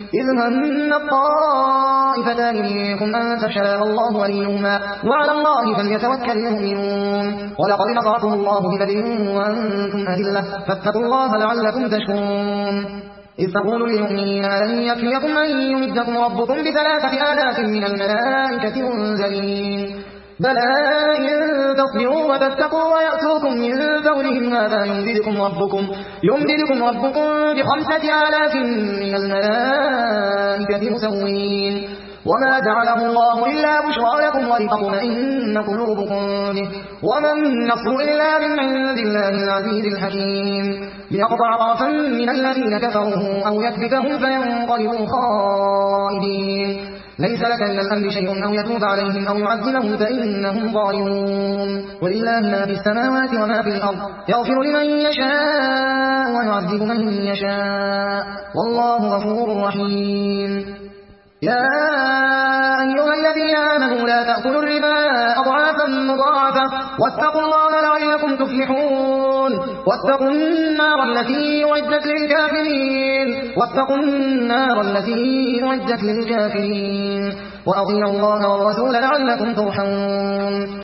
إذ هم الطائفتان منكم أن تفشلا والله وليهما وعلى الله فليتوكل المؤمنون ولقد نصركم الله ببدر وأنتم أذلة فاتقوا الله لعلكم تشكرون إذ تقول للمؤمنين ألن يكفيكم أن يمدكم ربكم ب3,000 من الملائكة منزلين بلى إن تصبروا وتتقوا ويأتوكم من فورهم هذا يمددكم ربكم ب5,000 من الملائكة مسوين وما جعله الله إلا بشرى لكم ولتطمئن قلوبكم به وما النصر إلا من عند الله العزيز الحكيم ليقطع طرفا من الذين كفروا أو يكبتهم فينقلبوا خائبين ليس لك من الأمر شيء أو يتوب عليهم أو يعذبهم فإنهم ظالمون ولله ما في السماوات وما في الأرض يغفر لمن يشاء ويعذب من يشاء والله غفور رحيم يا أيها الذين آمنوا لا تأكلوا الربا أضعافا مضاعفة واتقوا الله لعلكم تفلحون واتقوا النار التي أعدت للكافرين وأطيعوا الله والرسول لعلكم ترحمون